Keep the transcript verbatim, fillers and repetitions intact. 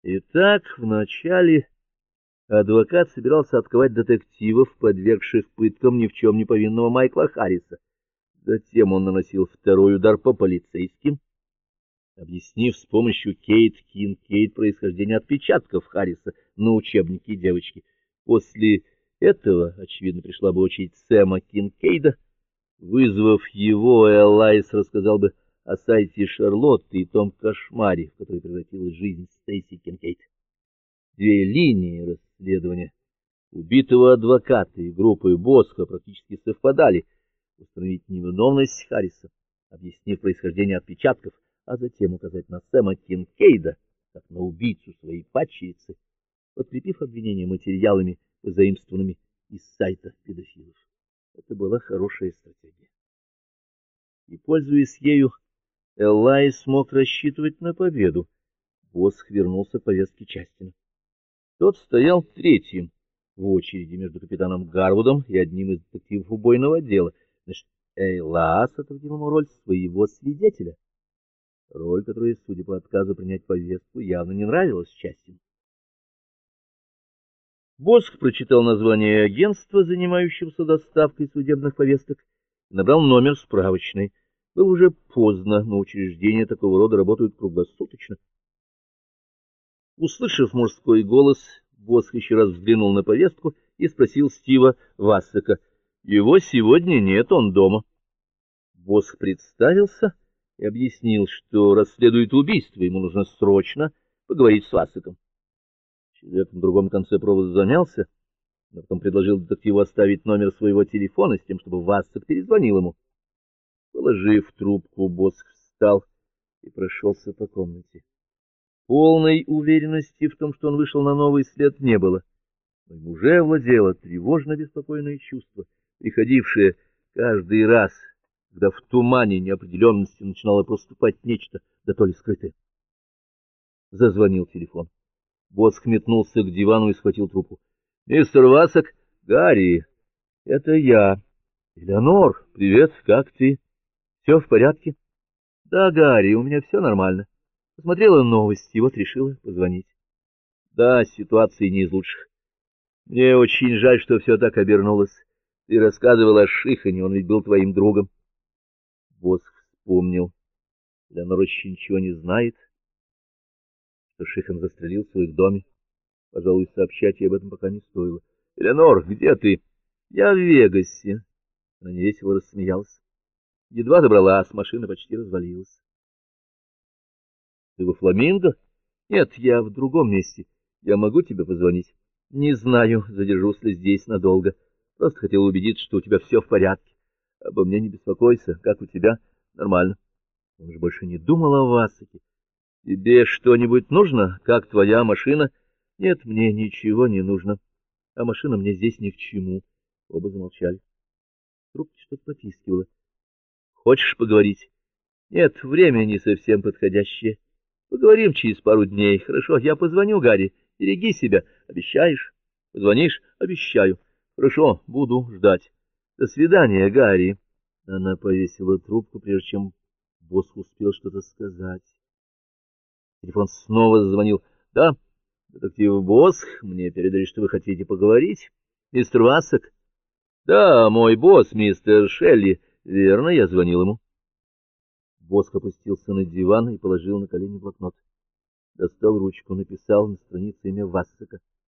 Итак, вначале адвокат собирался отковать детективов, подвергших пыткам ни в чем не повинного Майкла Харриса. Затем он наносил второй удар по полицейским, объяснив с помощью Кейт Кинкейд происхождение отпечатков Харриса на учебнике девочки. После этого, очевидно, пришла бы очередь Сэма Кинкейда. Вызвав его, Элайс рассказал бы о сайте Шарлотты и том кошмаре, в который превратилась жизнь Стейси Кинкейд. Две линии расследования убитого адвоката и группы Босха практически совпадали. Установить невиновность Харриса, объяснив происхождение отпечатков, а затем указать на Сэма Кинкейда как на убийцу своей падчерицы, подкрепив обвинение материалами, заимствованными из сайта педофилов. Это была хорошая стратегия. И, пользуясь ею, Элай смог рассчитывать на победу. Босх вернулся к повестке Частина. Тот стоял третьим в очереди между капитаном Гарвудом и одним из детективов убойного отдела. Значит, Эйлас отводил ему роль своего свидетеля. Роль, которая, судя по отказу принять повестку, явно не нравилась Частину. Босх прочитал название агентства, занимающегося доставкой судебных повесток, и набрал номер справочной. Было уже поздно, но учреждения такого рода работают круглосуточно. Услышав мужской голос, Босх еще раз взглянул на повестку и спросил Стива Вассека. Его сегодня нет, он дома. Босх представился и объяснил, что расследует убийство, ему нужно срочно поговорить с Вассеком. Человек на другом конце провода замялся, но потом предложил детективу оставить номер своего телефона с тем, чтобы Вассек перезвонил ему. Положив трубку, Босх встал и прошелся по комнате. Полной уверенности в том, что он вышел на новый след, не было, но им уже овладело тревожно-беспокойное чувство, приходившее каждый раз, когда в тумане неопределенности начинало проступать нечто, да то ли скрытое. Зазвонил телефон. Босх метнулся к дивану и схватил трубку. — Мистер Вассек? — Гарри, это я. — Элеонор, привет, как ты? — Все в порядке? — Да, Гарри, у меня все нормально. Посмотрела новости, вот решила позвонить. — Да, ситуация не из лучших. Мне очень жаль, что все так обернулось. Ты рассказывал о Шихане, он ведь был твоим другом. Босх вспомнил. Элеонор еще ничего не знает, что Шихан застрелился в их доме. Пожалуй, сообщать ей об этом пока не стоило. — Элеонор, где ты? — Я в Вегасе. Она невесело рассмеялась. Едва добралась, машина почти развалилась. — Ты во Фламинго? — Нет, я в другом месте. Я могу тебе позвонить? — Не знаю, задержусь ли здесь надолго. Просто хотела убедиться, что у тебя все в порядке. Обо мне не беспокойся. Как у тебя? — Нормально. Он же больше не думал о Вассеке. — Тебе что-нибудь нужно? Как твоя машина? — Нет, мне ничего не нужно. А машина мне здесь ни к чему. Оба замолчали. Трубки что-то потискивало. — Хочешь поговорить? — Нет, время не совсем подходящее. Поговорим через пару дней. Хорошо, я позвоню, Гарри. Береги себя. Обещаешь? Позвонишь? Обещаю. Хорошо, буду ждать. До свидания, Гарри. Она повесила трубку, прежде чем Босх успел что-то сказать. Телефон снова зазвонил. — Да, детектив Босх, мне передали, что вы хотите поговорить. Мистер Вассек? — Да, мой босс, мистер Шелли. Верно, я звонил ему. Босх опустился на диван и положил на колени блокнот. Достал ручку, написал на странице имя Вассека.